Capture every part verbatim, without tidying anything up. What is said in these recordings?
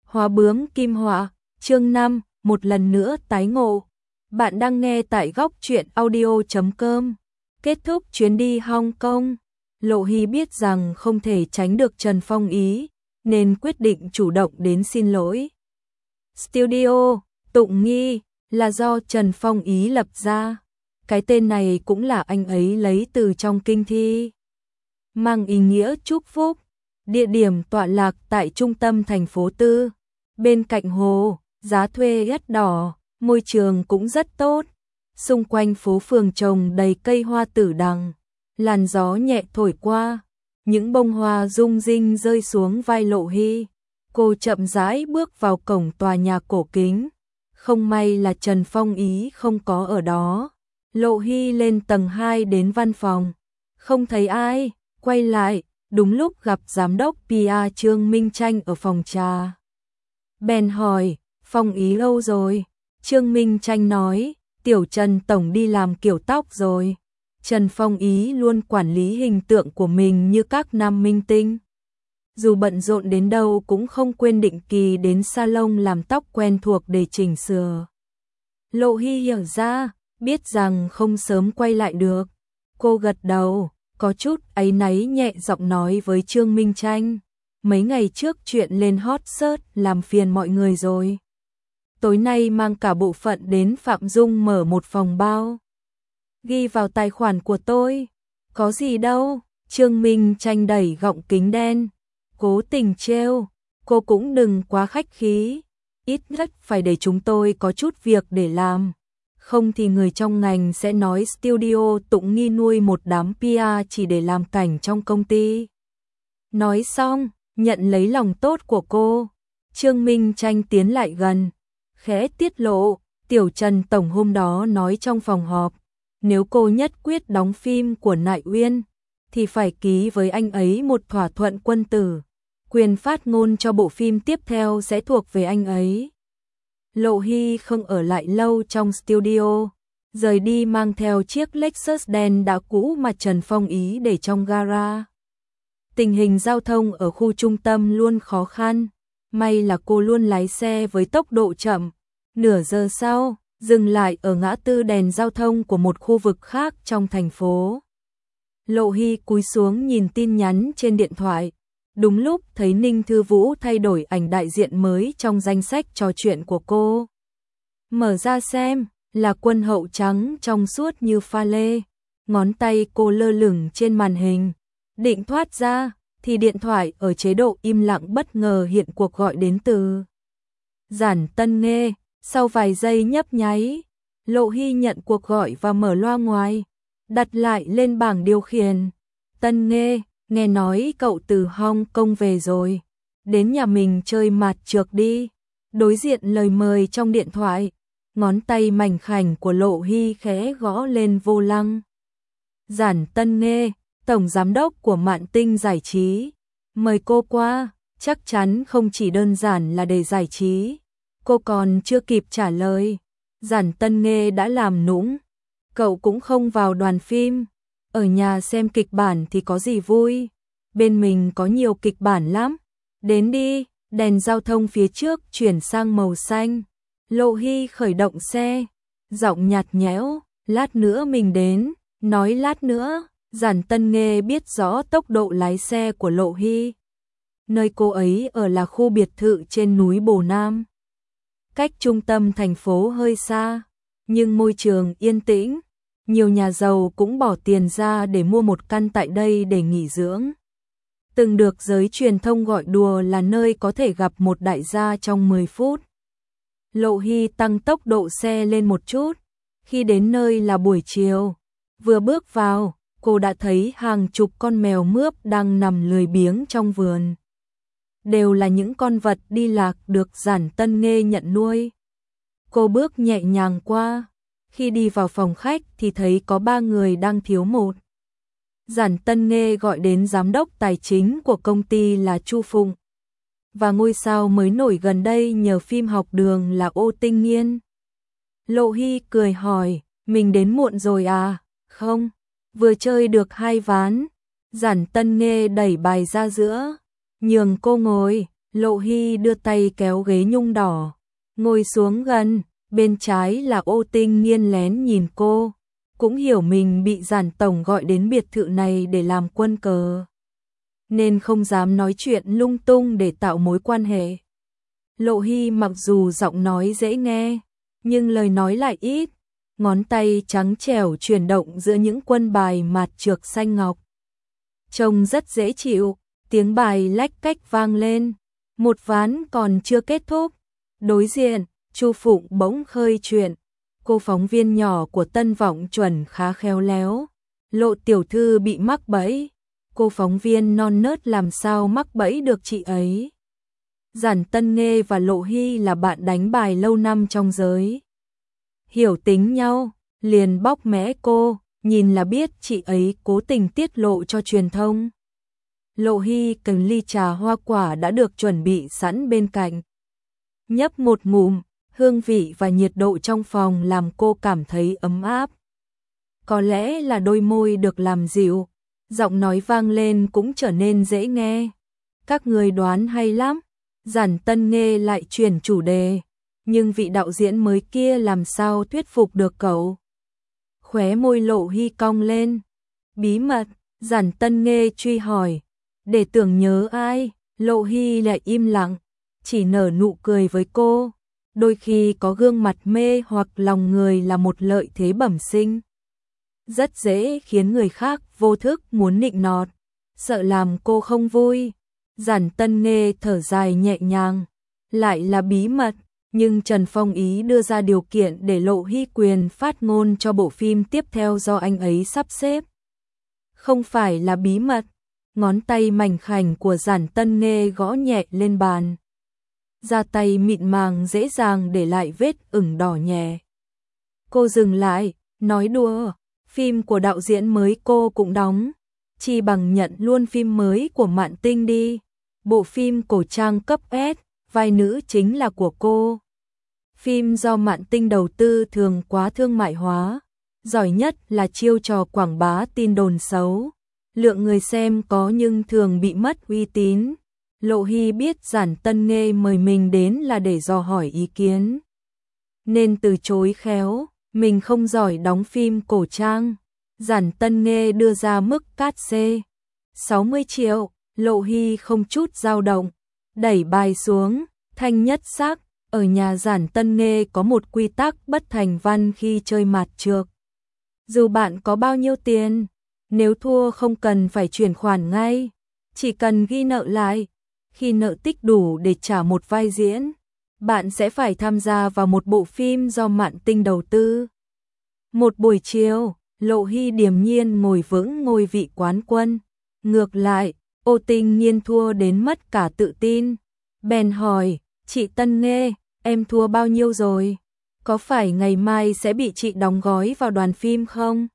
Hóa bướm kim họa, chương năm, một lần nữa tái ngộ. Bạn đang nghe tại góc truyện audio chấm com. Kết thúc chuyến đi Hong Kong, Lộ Hy biết rằng không thể tránh được Trần Phong Ý, nên quyết định chủ động đến xin lỗi. Studio Tụng Nghi là do Trần Phong Ý lập ra. Cái tên này cũng là anh ấy lấy từ trong kinh thi, mang ý nghĩa chúc phúc. Địa điểm tọa lạc tại trung tâm thành phố Tư, bên cạnh hồ, giá thuê rất đỏ, môi trường cũng rất tốt. Xung quanh phố phường trồng đầy cây hoa tử đằng, làn gió nhẹ thổi qua, những bông hoa rung rinh rơi xuống vai Lộ Hy. Cô chậm rãi bước vào cổng tòa nhà cổ kính. Không may là Trần Phong Ý không có ở đó. Lộ Hy lên tầng hai đến văn phòng, không thấy ai, quay lại, đúng lúc gặp giám đốc pê e Trương Minh Tranh ở phòng trà. Bèn hỏi, Phong Ý lâu rồi? Trương Minh Tranh nói, tiểu Trần tổng đi làm kiểu tóc rồi. Trần Phong Ý luôn quản lý hình tượng của mình như các nam minh tinh. Dù bận rộn đến đâu cũng không quên định kỳ đến salon làm tóc quen thuộc để chỉnh sửa. Lộ Hy hiểu ra, biết rằng không sớm quay lại được. Cô gật đầu, có chút áy náy nhẹ giọng nói với Trương Minh Tranh. Mấy ngày trước chuyện lên hot search làm phiền mọi người rồi. Tối nay mang cả bộ phận đến Phạm Dung mở một phòng bao. Ghi vào tài khoản của tôi. Có gì đâu, Trương Minh Tranh đẩy gọng kính đen. Cố tình trêu, cô cũng đừng quá khách khí. Ít nhất phải để chúng tôi có chút việc để làm. Không thì người trong ngành sẽ nói studio Tụng Nghi nuôi một đám pê e chỉ để làm cảnh trong công ty. Nói xong, nhận lấy lòng tốt của cô, Trương Minh Tranh tiến lại gần, khẽ tiết lộ, tiểu Trần tổng hôm đó nói trong phòng họp, nếu cô nhất quyết đóng phim của Nại Uyên, thì phải ký với anh ấy một thỏa thuận quân tử, quyền phát ngôn cho bộ phim tiếp theo sẽ thuộc về anh ấy. Lộ Hy không ở lại lâu trong studio, rời đi mang theo chiếc Lexus đen đã cũ mà Trần Phong Ý để trong gara. Tình hình giao thông ở khu trung tâm luôn khó khăn, may là cô luôn lái xe với tốc độ chậm. Nửa giờ sau, dừng lại ở ngã tư đèn giao thông của một khu vực khác trong thành phố. Lộ Hy cúi xuống nhìn tin nhắn trên điện thoại. Đúng lúc thấy Ninh Thư Vũ thay đổi ảnh đại diện mới trong danh sách trò chuyện của cô. Mở ra xem, là quân hậu trắng trong suốt như pha lê. Ngón tay cô lơ lửng trên màn hình. Định thoát ra, thì điện thoại ở chế độ im lặng bất ngờ hiện cuộc gọi đến từ Giản Tân Nghê. Sau vài giây nhấp nháy, Lộ Hy nhận cuộc gọi và mở loa ngoài, đặt lại lên bảng điều khiển. Tân Nghê, nghe nói cậu từ Hong Kong về rồi, đến nhà mình chơi mạt trược đi. Đối diện lời mời trong điện thoại, ngón tay mảnh khảnh của Lộ Hy khẽ gõ lên vô lăng. Giản Tân Nghê, tổng giám đốc của Mạn Tinh Giải trí, mời cô qua. Chắc chắn không chỉ đơn giản là để giải trí. Cô còn chưa kịp trả lời, Giản Tân Nghê đã làm nũng. Cậu cũng không vào đoàn phim, ở nhà xem kịch bản thì có gì vui. Bên mình có nhiều kịch bản lắm. Đến đi. Đèn giao thông phía trước chuyển sang màu xanh. Lộ Hy khởi động xe, giọng nhạt nhẽo, lát nữa mình đến. Nói lát nữa, Giản Tân Nghê biết rõ tốc độ lái xe của Lộ Hy. Nơi cô ấy ở là khu biệt thự trên núi Bồ Nam, cách trung tâm thành phố hơi xa, nhưng môi trường yên tĩnh. Nhiều nhà giàu cũng bỏ tiền ra để mua một căn tại đây để nghỉ dưỡng. Từng được giới truyền thông gọi đùa là nơi có thể gặp một đại gia trong mười phút. Lộ Hy tăng tốc độ xe lên một chút. Khi đến nơi là buổi chiều. Vừa bước vào, cô đã thấy hàng chục con mèo mướp đang nằm lười biếng trong vườn. Đều là những con vật đi lạc được Giản Tân Nghê nhận nuôi. Cô bước nhẹ nhàng qua. Khi đi vào phòng khách thì thấy có ba người đang thiếu một. Giản Tân Nghê gọi đến giám đốc tài chính của công ty là Chu Phụng. Và ngôi sao mới nổi gần đây nhờ phim Học Đường là Ô Tinh Nghiên. Lộ Hy cười hỏi, mình đến muộn rồi à? Không, vừa chơi được hai ván. Giản Tân Nghê đẩy bài ra giữa, nhường cô ngồi. Lộ Hy đưa tay kéo ghế nhung đỏ, ngồi xuống gần, bên trái là Ô Tinh Nghiên lén nhìn cô, cũng hiểu mình bị Giản tổng gọi đến biệt thự này để làm quân cờ, nên không dám nói chuyện lung tung để tạo mối quan hệ. Lộ Hy mặc dù giọng nói dễ nghe, nhưng lời nói lại ít, ngón tay trắng trẻo chuyển động giữa những quân bài mạt trược xanh ngọc. Trông rất dễ chịu, tiếng bài lách cách vang lên, một ván còn chưa kết thúc. Đối diện, Chu Phụng bỗng khơi chuyện, cô phóng viên nhỏ của Tân Vọng Chuẩn khá khéo léo, Lộ tiểu thư bị mắc bẫy, cô phóng viên non nớt làm sao mắc bẫy được chị ấy. Giản Tân Nghê và Lộ Hy là bạn đánh bài lâu năm trong giới, hiểu tính nhau, liền bóc mẽ cô, nhìn là biết chị ấy cố tình tiết lộ cho truyền thông. Lộ Hy cầm ly trà hoa quả đã được chuẩn bị sẵn bên cạnh, nhấp một ngụm, hương vị và nhiệt độ trong phòng làm cô cảm thấy ấm áp. Có lẽ là đôi môi được làm dịu, giọng nói vang lên cũng trở nên dễ nghe. Các người đoán hay lắm. Giản Tân Nghê lại chuyển chủ đề, nhưng vị đạo diễn mới kia làm sao thuyết phục được cậu? Khóe môi Lộ Hy cong lên. Bí mật, Giản Tân Nghê truy hỏi. Để tưởng nhớ ai? Lộ Hy lại im lặng, chỉ nở nụ cười với cô. Đôi khi có gương mặt mê hoặc lòng người là một lợi thế bẩm sinh, rất dễ khiến người khác vô thức muốn nịnh nọt, sợ làm cô không vui. Giản Tân Nghê thở dài nhẹ nhàng, lại là bí mật, nhưng Trần Phong ý đưa ra điều kiện để Lộ Hy quyền phát ngôn cho bộ phim tiếp theo do anh ấy sắp xếp. Không phải là bí mật. Ngón tay mảnh khảnh của Giản Tân Nghê gõ nhẹ lên bàn, da tay mịn màng dễ dàng để lại vết ửng đỏ nhẹ. Cô dừng lại, nói đùa, phim của đạo diễn mới cô cũng đóng, chi bằng nhận luôn phim mới của Mạn Tinh đi. Bộ phim cổ trang cấp S, vai nữ chính là của cô. Phim do Mạn Tinh đầu tư thường quá thương mại hóa, giỏi nhất là chiêu trò quảng bá tin đồn xấu. Lượng người xem có nhưng thường bị mất uy tín. Lộ Hy biết Giản Tân Nghê mời mình đến là để dò hỏi ý kiến, nên từ chối khéo, mình không giỏi đóng phim cổ trang. Giản Tân Nghê đưa ra mức cát xê sáu mươi triệu, Lộ Hy không chút dao động, đẩy bài xuống, thanh nhất sắc. Ở nhà Giản Tân Nghê có một quy tắc bất thành văn khi chơi mạt trược. Dù bạn có bao nhiêu tiền, nếu thua không cần phải chuyển khoản ngay, chỉ cần ghi nợ lại. Khi nợ tích đủ để trả một vai diễn, bạn sẽ phải tham gia vào một bộ phim do Mạn Tinh đầu tư. Một buổi chiều, Lộ Hy điềm nhiên ngồi vững ngôi vị quán quân. Ngược lại, Ô Tinh Nghiên thua đến mất cả tự tin. Bèn hỏi, chị Tân Nghê, em thua bao nhiêu rồi? Có phải ngày mai sẽ bị chị đóng gói vào đoàn phim không?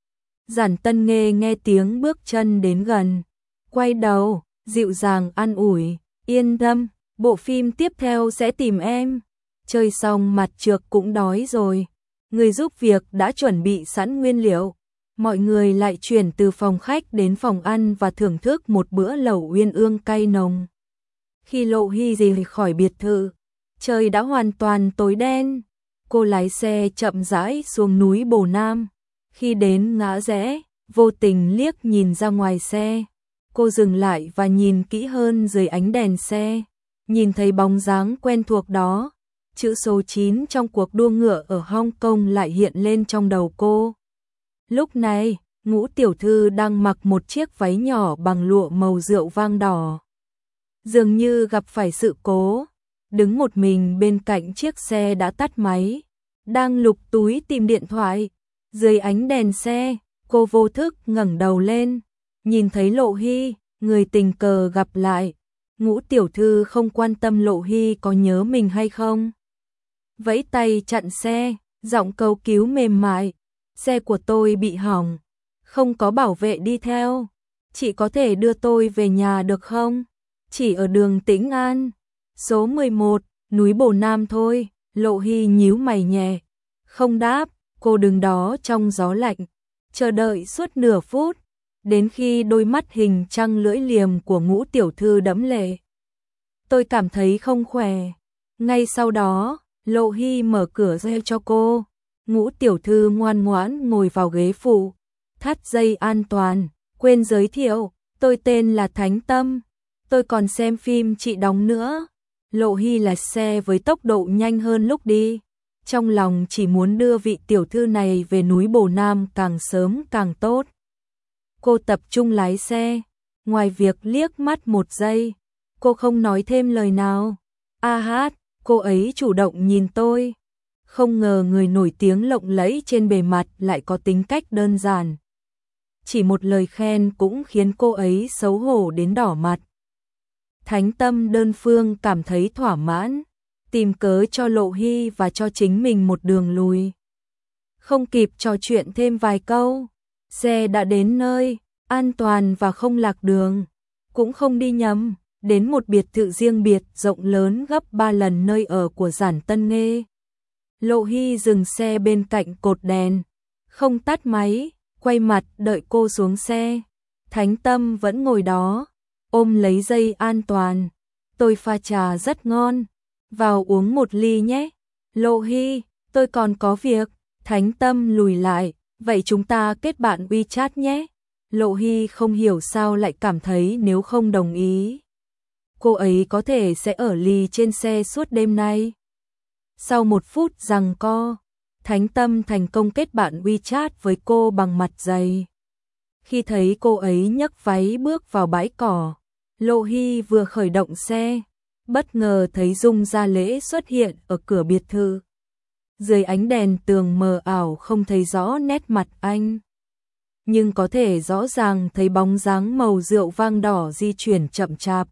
Giản Tân Nghê nghe tiếng bước chân đến gần, quay đầu, dịu dàng an ủi, yên tâm, bộ phim tiếp theo sẽ tìm em. Chơi xong mặt trược cũng đói rồi. Người giúp việc đã chuẩn bị sẵn nguyên liệu. Mọi người lại chuyển từ phòng khách đến phòng ăn và thưởng thức một bữa lẩu uyên ương cay nồng. Khi Lộ Hy rời khỏi biệt thự, trời đã hoàn toàn tối đen. Cô lái xe chậm rãi xuống núi Bồ Nam. Khi đến ngã rẽ, vô tình liếc nhìn ra ngoài xe. Cô dừng lại và nhìn kỹ hơn dưới ánh đèn xe. Nhìn thấy bóng dáng quen thuộc đó. Chữ số chín trong cuộc đua ngựa ở Hong Kong lại hiện lên trong đầu cô. Lúc này, Ngũ tiểu thư đang mặc một chiếc váy nhỏ bằng lụa màu rượu vang đỏ. Dường như gặp phải sự cố, đứng một mình bên cạnh chiếc xe đã tắt máy, đang lục túi tìm điện thoại. Dưới ánh đèn xe, cô vô thức ngẩng đầu lên, nhìn thấy Lộ Hy, người tình cờ gặp lại. Ngũ tiểu thư không quan tâm Lộ Hy có nhớ mình hay không. Vẫy tay chặn xe, giọng cầu cứu mềm mại. Xe của tôi bị hỏng, không có bảo vệ đi theo. Chị có thể đưa tôi về nhà được không? Chỉ ở đường Tĩnh An, số mười một, núi Bồ Nam thôi. Lộ Hy nhíu mày nhẹ, không đáp. Cô đứng đó trong gió lạnh, chờ đợi suốt nửa phút, đến khi đôi mắt hình trăng lưỡi liềm của Ngũ tiểu thư đẫm lệ. tôi cảm thấy không khỏe. Ngay sau đó, Lộ Hy mở cửa ra cho cô. Ngũ tiểu thư ngoan ngoãn ngồi vào ghế phụ, thắt dây an toàn, quên giới thiệu, tôi tên là Thánh Tâm, tôi còn xem phim chị đóng nữa. Lộ Hy lái xe với tốc độ nhanh hơn lúc đi, trong lòng chỉ muốn đưa vị tiểu thư này về núi Bồ Nam càng sớm càng tốt. Cô tập trung lái xe, ngoài việc liếc mắt một giây, cô không nói thêm lời nào. A hát, cô ấy chủ động nhìn tôi. Không ngờ người nổi tiếng lộng lẫy trên bề mặt lại có tính cách đơn giản. Chỉ một lời khen cũng khiến cô ấy xấu hổ đến đỏ mặt. Thánh Tâm đơn phương cảm thấy thỏa mãn, tìm cớ cho Lộ Hy và cho chính mình một đường lùi. Không kịp trò chuyện thêm vài câu, xe đã đến nơi, an toàn và không lạc đường, cũng không đi nhầm, đến một biệt thự riêng biệt rộng lớn gấp ba lần nơi ở của Giản Tân Nghê. Lộ Hy dừng xe bên cạnh cột đèn, không tắt máy, quay mặt đợi cô xuống xe. Thánh Tâm vẫn ngồi đó, ôm lấy dây an toàn. Tôi pha trà rất ngon, vào uống một ly nhé. Lộ Hy, tôi còn có việc. Thánh Tâm lùi lại, vậy chúng ta kết bạn WeChat nhé. Lộ Hy không hiểu sao lại cảm thấy nếu không đồng ý, cô ấy có thể sẽ ở lì trên xe suốt đêm nay. Sau một phút giằng co, Thánh Tâm thành công kết bạn WeChat với cô bằng mặt dày. Khi thấy cô ấy nhấc váy bước vào bãi cỏ, Lộ Hy vừa khởi động xe, bất ngờ thấy Dung Gia Lễ xuất hiện ở cửa biệt thự. Dưới ánh đèn tường mờ ảo không thấy rõ nét mặt anh, nhưng có thể rõ ràng thấy bóng dáng màu rượu vang đỏ di chuyển chậm chạp.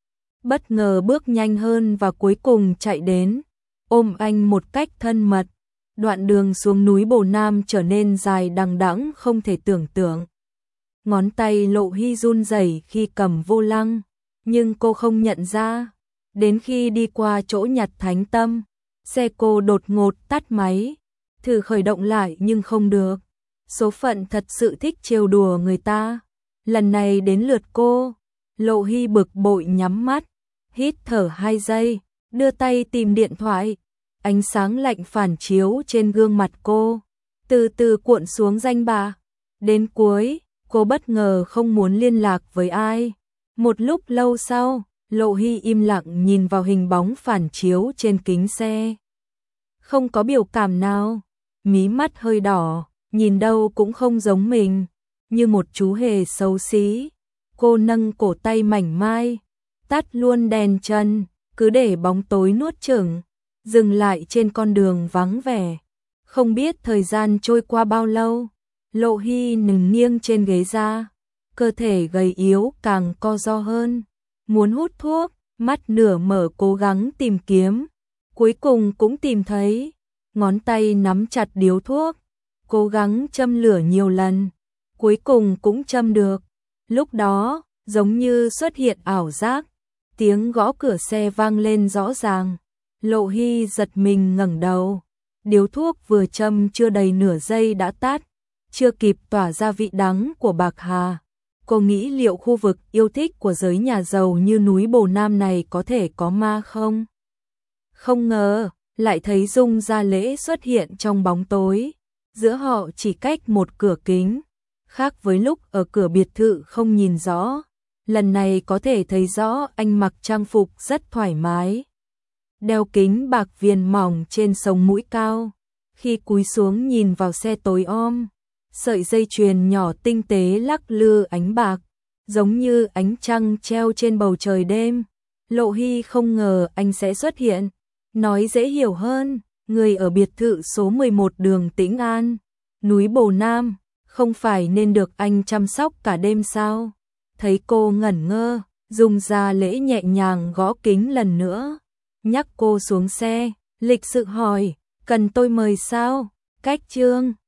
Bất ngờ bước nhanh hơn và cuối cùng chạy đến, ôm anh một cách thân mật. Đoạn đường xuống núi Bồ Nam trở nên dài đằng đẵng không thể tưởng tượng. Ngón tay Lộ Hy run rẩy khi cầm vô lăng, nhưng cô không nhận ra. Đến khi đi qua chỗ nhặt Thánh Tâm, xe cô đột ngột tắt máy, thử khởi động lại nhưng không được. Số phận thật sự thích trêu đùa người ta. Lần này đến lượt cô. Lộ Hy bực bội nhắm mắt, hít thở hai giây, đưa tay tìm điện thoại. Ánh sáng lạnh phản chiếu trên gương mặt cô, từ từ cuộn xuống danh bạ. Đến cuối, cô bất ngờ không muốn liên lạc với ai. Một lúc lâu sau, Lộ Hy im lặng nhìn vào hình bóng phản chiếu trên kính xe. Không có biểu cảm nào, mí mắt hơi đỏ, nhìn đâu cũng không giống mình, như một chú hề xấu xí. Cô nâng cổ tay mảnh mai, tắt luôn đèn chân, cứ để bóng tối nuốt chửng, dừng lại trên con đường vắng vẻ. Không biết thời gian trôi qua bao lâu, Lộ Hy nằm nghiêng trên ghế ra, cơ thể gầy yếu càng co ro hơn, muốn hút thuốc, mắt nửa mở cố gắng tìm kiếm, cuối cùng cũng tìm thấy, ngón tay nắm chặt điếu thuốc, cố gắng châm lửa nhiều lần, cuối cùng cũng châm được. Lúc đó, giống như xuất hiện ảo giác, tiếng gõ cửa xe vang lên rõ ràng. Lộ Hy giật mình ngẩng đầu, điếu thuốc vừa châm chưa đầy nửa giây đã tắt, chưa kịp tỏa ra vị đắng của bạc hà. Cô nghĩ liệu khu vực yêu thích của giới nhà giàu như núi Bồ Nam này có thể có ma không? Không ngờ, lại thấy Dung Gia Lễ xuất hiện trong bóng tối, giữa họ chỉ cách một cửa kính, khác với lúc ở cửa biệt thự không nhìn rõ. Lần này có thể thấy rõ anh mặc trang phục rất thoải mái, đeo kính bạc viền mỏng trên sống mũi cao. Khi cúi xuống nhìn vào xe tối om, sợi dây chuyền nhỏ tinh tế lắc lư ánh bạc, giống như ánh trăng treo trên bầu trời đêm. Lộ Hy không ngờ anh sẽ xuất hiện. Nói dễ hiểu hơn, người ở biệt thự số mười một đường Tĩnh An, núi Bồ Nam, không phải nên được anh chăm sóc cả đêm sao? Thấy cô ngẩn ngơ, Dung Gia Lễ nhẹ nhàng gõ kính lần nữa, nhắc cô xuống xe, lịch sự hỏi, cần tôi mời sao? Cách trương